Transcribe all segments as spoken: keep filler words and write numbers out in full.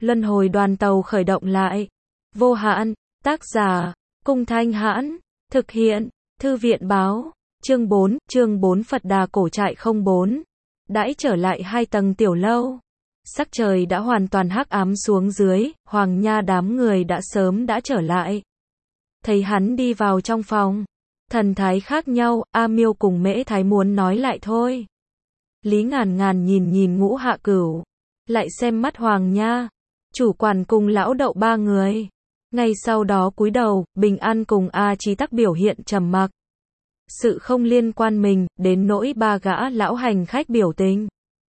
Luân hồi đoàn tàu khởi động lại. Vô hạn, tác giả, Cung Thanh Hãn, thực hiện, Thư viện báo, chương bốn, chương bốn Phật Đà cổ trại không bốn. Đãi trở lại hai tầng tiểu lâu. Sắc trời đã hoàn toàn hắc ám xuống dưới, Hoàng Nha đám người đã sớm đã trở lại. Thấy hắn đi vào trong phòng. Thần thái khác nhau, A Miêu cùng Mễ Thái muốn nói lại thôi. Lý Ngàn Ngàn nhìn nhìn Ngũ Hạ Cửu. Lại xem mắt Hoàng Nha. Chủ quản cùng lão đậu ba người. Ngay sau đó cúi đầu, Bình An cùng A Chí Tắc biểu hiện trầm mặc. Sự không liên quan mình, đến nỗi ba gã lão hành khách biểu tình.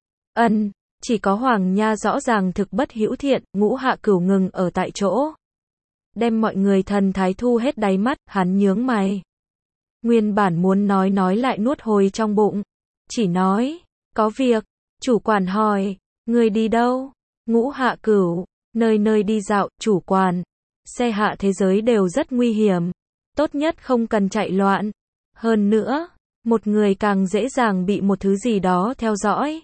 Ân, chỉ có Hoàng Nha rõ ràng thực bất hữu thiện, Ngũ Hạ Cửu ngừng ở tại chỗ. Đem mọi người thần thái thu hết đáy mắt, hắn nhướng mày. Nguyên bản muốn nói nói lại nuốt hồi trong bụng. Chỉ nói, có việc, chủ quản hỏi, người đi đâu? Ngũ Hạ Cửu, nơi nơi đi dạo, chủ quản. Xe hạ thế giới đều rất nguy hiểm. Tốt nhất không cần chạy loạn. Hơn nữa, một người càng dễ dàng bị một thứ gì đó theo dõi.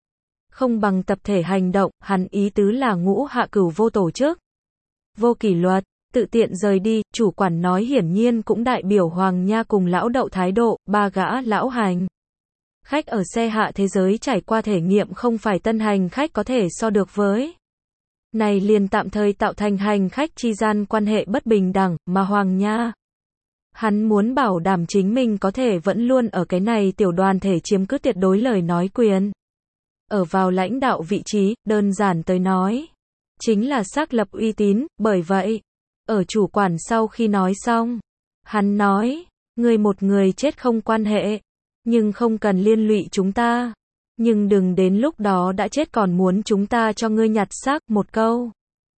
Không bằng tập thể hành động, hắn ý tứ là Ngũ Hạ Cửu vô tổ chức. Vô kỷ luật, tự tiện rời đi, chủ quản nói hiển nhiên cũng đại biểu Hoàng Nha cùng lão đậu thái độ, ba gã lão hành. Khách ở xe hạ thế giới trải qua thể nghiệm không phải tân hành khách có thể so được với. Này liền tạm thời tạo thành hành khách chi gian quan hệ bất bình đẳng, mà Hoàng Nha. Hắn muốn bảo đảm chính mình có thể vẫn luôn ở cái này tiểu đoàn thể chiếm cứ tuyệt đối lời nói quyền. Ở vào lãnh đạo vị trí, đơn giản tới nói. Chính là xác lập uy tín, bởi vậy. Ở chủ quản sau khi nói xong. Hắn nói, người một người chết không quan hệ. Nhưng không cần liên lụy chúng ta. Nhưng đừng đến lúc đó đã chết còn muốn chúng ta cho ngươi nhặt xác một câu.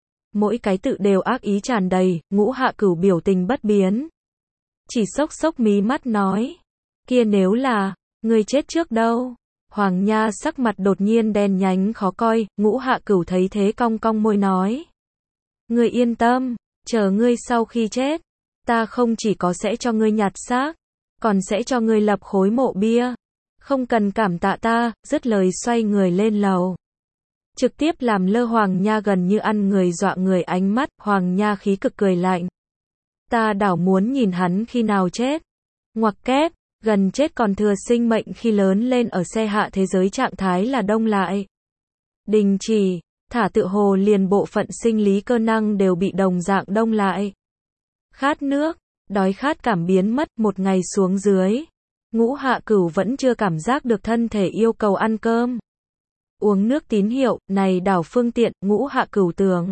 Mỗi cái tự đều ác ý tràn đầy, Ngũ Hạ Cửu biểu tình bất biến. Chỉ sốc sốc mí mắt nói. Kia nếu là, ngươi chết trước đâu. Hoàng Nha sắc mặt đột nhiên đen nhánh khó coi, Ngũ Hạ Cửu thấy thế cong cong môi nói. Ngươi yên tâm, chờ ngươi sau khi chết. Ta không chỉ có sẽ cho ngươi nhặt xác, còn sẽ cho ngươi lập khối mộ bia. Không cần cảm tạ ta, dứt lời xoay người lên lầu. Trực tiếp làm lơ Hoàng Nha gần như ăn người dọa người ánh mắt, Hoàng Nha khí cực cười lạnh. Ta đảo muốn nhìn hắn khi nào chết. Ngoặc kép, gần chết còn thừa sinh mệnh khi lớn lên ở xe hạ thế giới trạng thái là đông lại. Đình chỉ, thả tự hồ liền bộ phận sinh lý cơ năng đều bị đồng dạng đông lại. Khát nước, đói khát cảm biến mất một ngày xuống dưới. Ngũ Hạ Cửu vẫn chưa cảm giác được thân thể yêu cầu ăn cơm. Uống nước tín hiệu, này đảo phương tiện, Ngũ Hạ Cửu tưởng.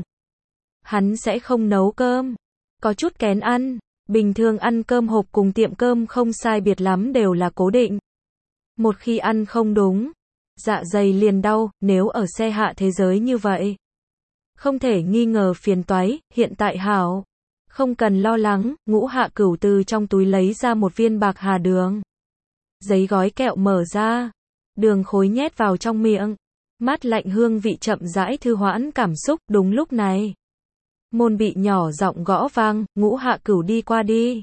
Hắn sẽ không nấu cơm. Có chút kén ăn. Bình thường ăn cơm hộp cùng tiệm cơm không sai biệt lắm đều là cố định. Một khi ăn không đúng, dạ dày liền đau, nếu ở xe hạ thế giới như vậy. Không thể nghi ngờ phiền toái, hiện tại hảo. Không cần lo lắng, Ngũ Hạ Cửu từ trong túi lấy ra một viên bạc hà đường. Giấy gói kẹo mở ra. Đường khối nhét vào trong miệng. Mát lạnh hương vị chậm rãi thư hoãn cảm xúc, đúng lúc này. Môn bị nhỏ giọng gõ vang, Ngũ Hạ Cửu đi qua đi.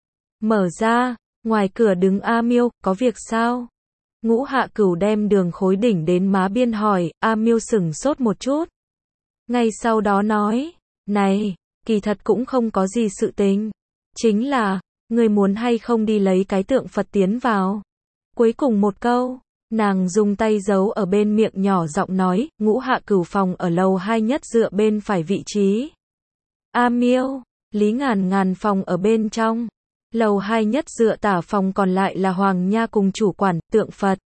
Mở ra, ngoài cửa đứng A Miêu, có việc sao? Ngũ Hạ Cửu đem đường khối đỉnh đến má biên hỏi, A Miêu sửng sốt một chút. Ngay sau đó nói, này, kỳ thật cũng không có gì sự tình. Chính là, người muốn hay không đi lấy cái tượng Phật tiến vào. Cuối cùng một câu, nàng dùng tay giấu ở bên miệng nhỏ giọng nói, Ngũ Hạ Cửu phòng ở lầu hai nhất dựa bên phải vị trí. A Miêu, Lý Ngàn Ngàn phòng ở bên trong. Lầu hai nhất dựa tả phòng còn lại là Hoàng Nha cùng chủ quản, tượng Phật.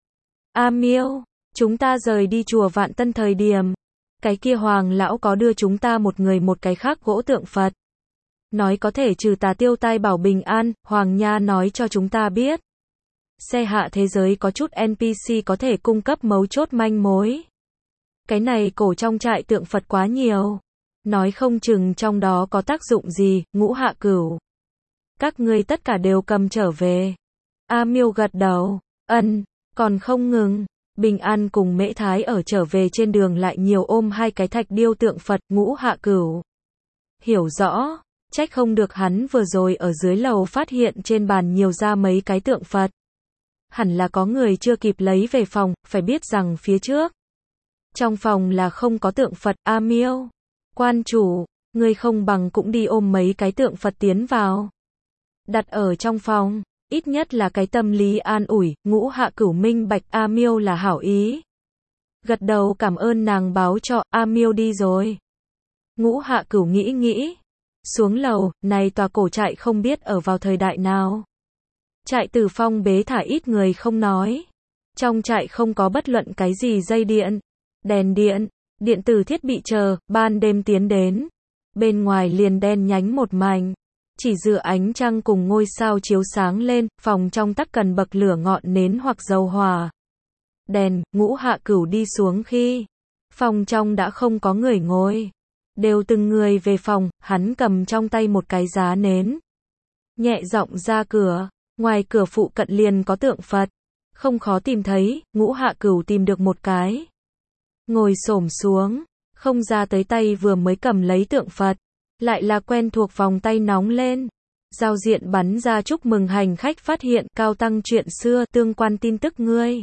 A Miêu, chúng ta rời đi chùa Vạn Tân thời điểm. Cái kia Hoàng lão có đưa chúng ta một người một cái khác gỗ tượng Phật. Nói có thể trừ tà tiêu tai bảo bình an, Hoàng Nha nói cho chúng ta biết. Xe hạ thế giới có chút en pê xê có thể cung cấp mấu chốt manh mối. Cái này cổ trong trại tượng Phật quá nhiều. Nói không chừng trong đó có tác dụng gì, Ngũ Hạ Cửu. Các ngươi tất cả đều cầm trở về. A Miêu gật đầu, ân, còn không ngừng. Bình An cùng Mễ Thái ở trở về trên đường lại nhiều ôm hai cái thạch điêu tượng Phật, Ngũ Hạ Cửu. Hiểu rõ, trách không được hắn vừa rồi ở dưới lầu phát hiện trên bàn nhiều ra mấy cái tượng Phật. Hẳn là có người chưa kịp lấy về phòng, phải biết rằng phía trước. Trong phòng là không có tượng Phật, A Miêu. Quan chủ, ngươi không bằng cũng đi ôm mấy cái tượng Phật tiến vào. Đặt ở trong phòng, ít nhất là cái tâm lý an ủi, Ngũ Hạ Cửu minh bạch A Miêu là hảo ý. Gật đầu cảm ơn nàng báo cho, A Miêu đi rồi. Ngũ Hạ Cửu nghĩ nghĩ. Xuống lầu, này tòa cổ trại không biết ở vào thời đại nào. Trại Tử Phong bế thả ít người không nói. Trong trại không có bất luận cái gì dây điện, đèn điện, điện tử thiết bị chờ, ban đêm tiến đến. Bên ngoài liền đen nhánh một mảnh. Chỉ dựa ánh trăng cùng ngôi sao chiếu sáng lên, phòng trong tắc cần bậc lửa ngọn nến hoặc dầu hỏa. Đèn, Ngũ Hạ Cửu đi xuống khi phòng trong đã không có người ngồi. Đều từng người về phòng, hắn cầm trong tay một cái giá nến. Nhẹ giọng ra cửa, ngoài cửa phụ cận liền có tượng Phật. Không khó tìm thấy, Ngũ Hạ Cửu tìm được một cái. Ngồi xổm xuống, không ra tới tay vừa mới cầm lấy tượng Phật. Lại là quen thuộc vòng tay nóng lên. Giao diện bắn ra chúc mừng hành khách phát hiện cao tăng chuyện xưa tương quan tin tức ngươi.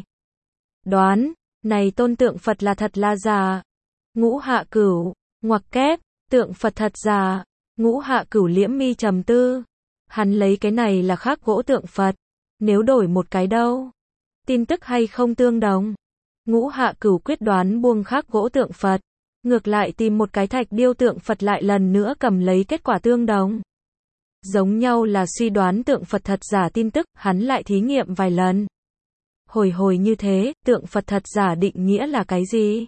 Đoán, này tôn tượng Phật là thật là giả. Ngũ Hạ Cửu, ngoặc kép, tượng Phật thật giả. Ngũ Hạ Cửu liễm mi trầm tư. Hắn lấy cái này là khắc gỗ tượng Phật. Nếu đổi một cái đâu? Tin tức hay không tương đồng? Ngũ Hạ Cửu quyết đoán buông khắc gỗ tượng Phật. Ngược lại tìm một cái thạch điêu tượng Phật lại lần nữa cầm lấy kết quả tương đồng. Giống nhau là suy đoán tượng Phật thật giả tin tức, hắn lại thí nghiệm vài lần. Hồi hồi như thế, tượng Phật thật giả định nghĩa là cái gì?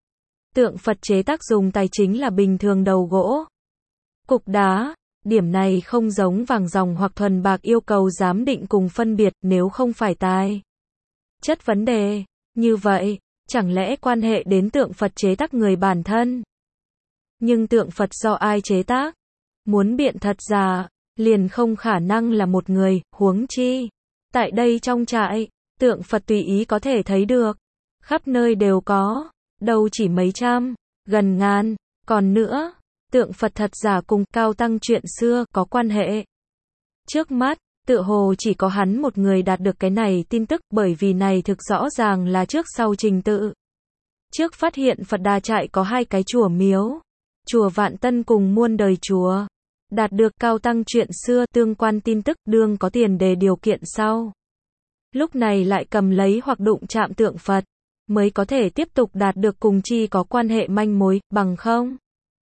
Tượng Phật chế tác dùng tài chính là bình thường đầu gỗ, cục đá. Điểm này không giống vàng ròng hoặc thuần bạc yêu cầu giám định cùng phân biệt nếu không phải tài chất vấn đề. Như vậy, chẳng lẽ quan hệ đến tượng Phật chế tác người bản thân? Nhưng tượng Phật do ai chế tác? Muốn biện thật giả, liền không khả năng là một người, huống chi. Tại đây trong trại, tượng Phật tùy ý có thể thấy được. Khắp nơi đều có, đâu chỉ mấy trăm, gần ngàn. Còn nữa, tượng Phật thật giả cùng cao tăng chuyện xưa có quan hệ. Trước mắt, tựa hồ chỉ có hắn một người đạt được cái này tin tức bởi vì này thực rõ ràng là trước sau trình tự. Trước phát hiện Phật Đà trại có hai cái chùa miếu. Chùa Vạn Tân cùng muôn đời chùa. Đạt được cao tăng chuyện xưa tương quan tin tức đương có tiền đề điều kiện sau. Lúc này lại cầm lấy hoặc đụng chạm tượng Phật. Mới có thể tiếp tục đạt được cùng chi có quan hệ manh mối, bằng không.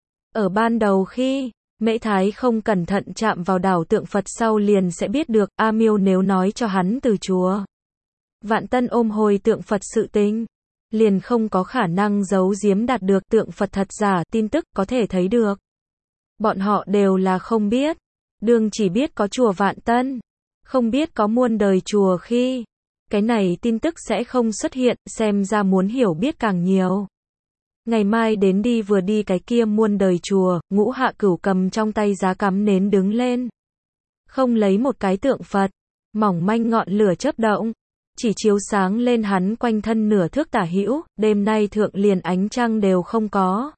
Ở ban đầu khi Mễ Thái không cẩn thận chạm vào đảo tượng Phật sau liền sẽ biết được, A Miêu nếu nói cho hắn từ chùa Vạn Tân ôm hồi tượng Phật sự tình, liền không có khả năng giấu giếm đạt được tượng Phật thật giả tin tức có thể thấy được. Bọn họ đều là không biết, đương chỉ biết có chùa Vạn Tân, không biết có muôn đời chùa khi, cái này tin tức sẽ không xuất hiện, xem ra muốn hiểu biết càng nhiều. Ngày mai đến đi vừa đi cái kia muôn đời chùa, Ngũ Hạ Cửu cầm trong tay giá cắm nến đứng lên. Không lấy một cái tượng Phật, mỏng manh ngọn lửa chớp động, chỉ chiếu sáng lên hắn quanh thân nửa thước tả hữu, đêm nay thượng liền ánh trăng đều không có.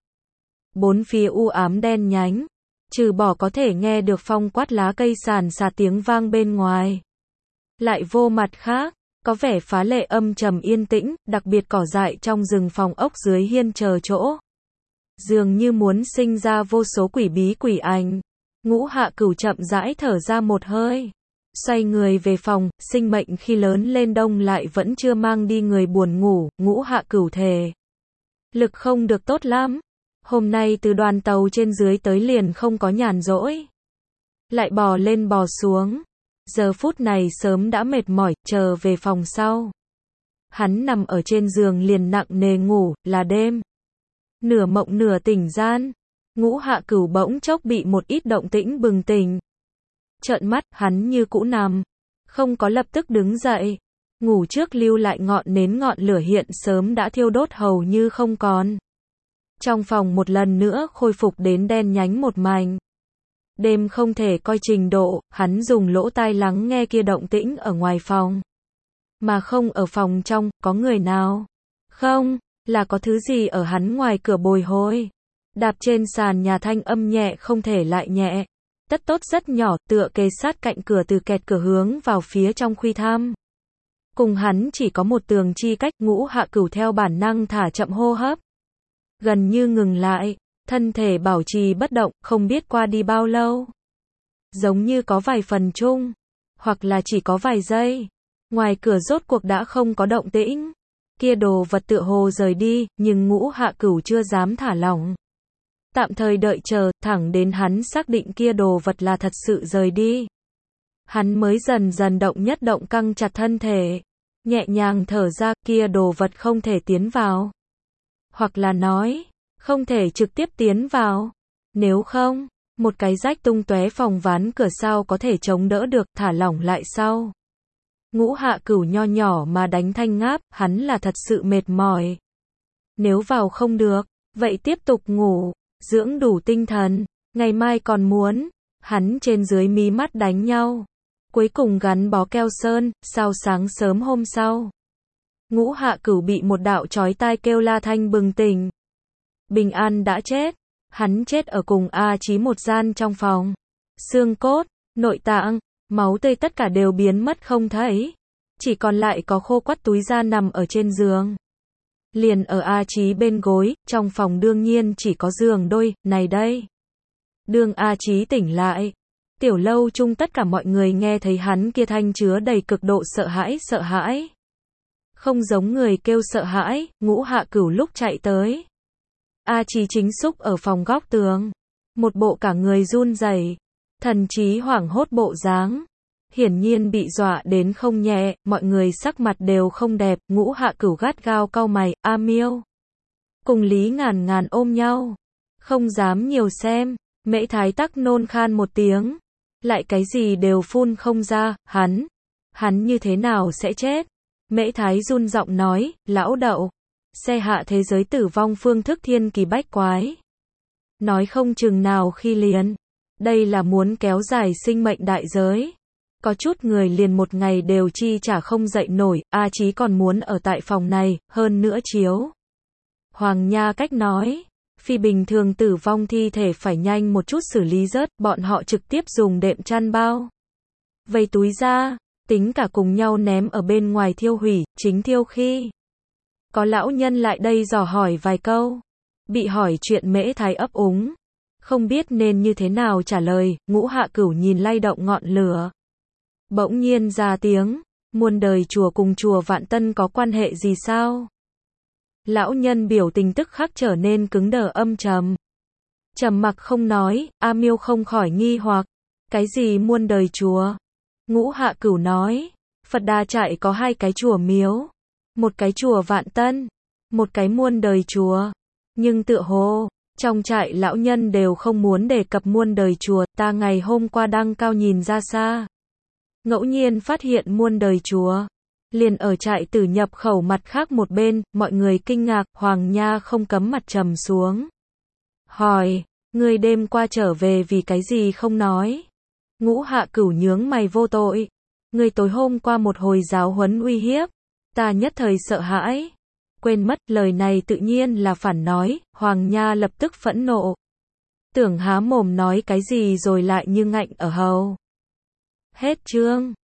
Bốn phía u ám đen nhánh, trừ bỏ có thể nghe được phong quát lá cây sàn sạt tiếng vang bên ngoài. Lại vô mặt khác. Có vẻ phá lệ âm trầm yên tĩnh, đặc biệt cỏ dại trong rừng phòng ốc dưới hiên chờ chỗ. Dường như muốn sinh ra vô số quỷ bí quỷ ảnh. Ngũ Hạ Cửu chậm rãi thở ra một hơi. Xoay người về phòng, sinh mệnh khi lớn lên đông lại vẫn chưa mang đi người buồn ngủ, Ngũ Hạ Cửu thề. Lực không được tốt lắm. Hôm nay từ đoàn tàu trên dưới tới liền không có nhàn rỗi. Lại bò lên bò xuống. Giờ phút này sớm đã mệt mỏi, chờ về phòng sau. Hắn nằm ở trên giường liền nặng nề ngủ, là đêm. Nửa mộng nửa tỉnh gian. Ngũ Hạ Cửu bỗng chốc bị một ít động tĩnh bừng tỉnh. Trợn mắt, hắn như cũ nằm. Không có lập tức đứng dậy. Ngủ trước lưu lại ngọn nến ngọn lửa hiện sớm đã thiêu đốt hầu như không còn. Trong phòng một lần nữa khôi phục đến đen nhánh một mảnh. Đêm không thể coi trình độ, hắn dùng lỗ tai lắng nghe kia động tĩnh ở ngoài phòng. Mà không ở phòng trong, có người nào? Không, là có thứ gì ở hắn ngoài cửa bồi hồi. Đạp trên sàn nhà thanh âm nhẹ không thể lại nhẹ. Tất tốt rất nhỏ, tựa kề sát cạnh cửa từ kẹt cửa hướng vào phía trong khuy tham. Cùng hắn chỉ có một tường chi cách, Ngũ Hạ Cửu theo bản năng thả chậm hô hấp. Gần như ngừng lại, thân thể bảo trì bất động, không biết qua đi bao lâu. Giống như có vài phần chung, hoặc là chỉ có vài giây. Ngoài cửa rốt cuộc đã không có động tĩnh. Kia đồ vật tựa hồ rời đi, nhưng Ngũ Hạ Cửu chưa dám thả lỏng. Tạm thời đợi chờ, thẳng đến hắn xác định kia đồ vật là thật sự rời đi. Hắn mới dần dần động nhất động căng chặt thân thể. Nhẹ nhàng thở ra, kia đồ vật không thể tiến vào. Hoặc là nói, không thể trực tiếp tiến vào. Nếu không, một cái rách tung tóe phòng ván cửa sao có thể chống đỡ được, thả lỏng lại sau. Ngũ Hạ Cửu nho nhỏ mà đánh thanh ngáp, hắn là thật sự mệt mỏi. Nếu vào không được, vậy tiếp tục ngủ, dưỡng đủ tinh thần, ngày mai còn muốn. Hắn trên dưới mí mắt đánh nhau. Cuối cùng gắn bó keo sơn, sao sáng sớm hôm sau. Ngũ Hạ Cửu bị một đạo chói tai kêu la thanh bừng tỉnh. Bình An đã chết. Hắn chết ở cùng A Chí một gian trong phòng. Xương cốt, nội tạng, máu tươi tất cả đều biến mất không thấy. Chỉ còn lại có khô quắt túi da nằm ở trên giường. Liền ở A Chí bên gối, trong phòng đương nhiên chỉ có giường đôi, này đây. Đương A Chí tỉnh lại. Tiểu lâu chung tất cả mọi người nghe thấy hắn kia thanh chứa đầy cực độ sợ hãi sợ hãi. Không giống người kêu sợ hãi, Ngũ Hạ Cửu lúc chạy tới. A Chí chính xúc ở phòng góc tường. Một bộ cả người run rẩy, thần trí hoảng hốt bộ dáng. Hiển nhiên bị dọa đến không nhẹ, mọi người sắc mặt đều không đẹp, Ngũ Hạ Cửu gắt gao cau mày, A Miêu. Cùng Lý Ngàn Ngàn ôm nhau. Không dám nhiều xem, Mễ Thái Tắc nôn khan một tiếng. Lại cái gì đều phun không ra, hắn. Hắn như thế nào sẽ chết? Mễ Thái run giọng nói, lão đậu. Xe hạ thế giới tử vong phương thức thiên kỳ bách quái. Nói không chừng nào khi liền. Đây là muốn kéo dài sinh mệnh đại giới. Có chút người liền một ngày đều chi trả không dậy nổi, A Chí còn muốn ở tại phòng này, hơn nữa chiếu. Hoàng Nha cách nói, phi bình thường tử vong thi thể phải nhanh một chút xử lý rớt, bọn họ trực tiếp dùng đệm chăn bao. Vây túi ra, tính cả cùng nhau ném ở bên ngoài thiêu hủy, chính thiêu khi. Có lão nhân lại đây dò hỏi vài câu. Bị hỏi chuyện Mễ Thái ấp úng. Không biết nên như thế nào trả lời, Ngũ Hạ Cửu nhìn lay động ngọn lửa. Bỗng nhiên ra tiếng, muôn đời chùa cùng chùa Vạn Tân có quan hệ gì sao? Lão nhân biểu tình tức khắc trở nên cứng đờ âm trầm. Trầm mặc không nói, A Miêu không khỏi nghi hoặc. Cái gì muôn đời chùa? Ngũ Hạ Cửu nói, Phật Đà Trại có hai cái chùa miếu. Một cái chùa Vạn Tân, một cái muôn đời chùa. Nhưng tựa hồ, trong trại lão nhân đều không muốn đề cập muôn đời chùa, ta ngày hôm qua đăng cao nhìn ra xa. Ngẫu nhiên phát hiện muôn đời chùa. Liền ở trại Tử nhập khẩu mặt khác một bên, mọi người kinh ngạc, Hoàng Nha không cấm mặt trầm xuống. Hỏi, người đêm qua trở về vì cái gì không nói? Ngũ Hạ Cửu nhướng mày vô tội. Người tối hôm qua một hồi giáo huấn uy hiếp. Ta nhất thời sợ hãi. Quên mất, lời này tự nhiên là phản nói, Hoàng Nha lập tức phẫn nộ. Tưởng há mồm nói cái gì rồi lại như ngạnh ở hầu. Hết chương.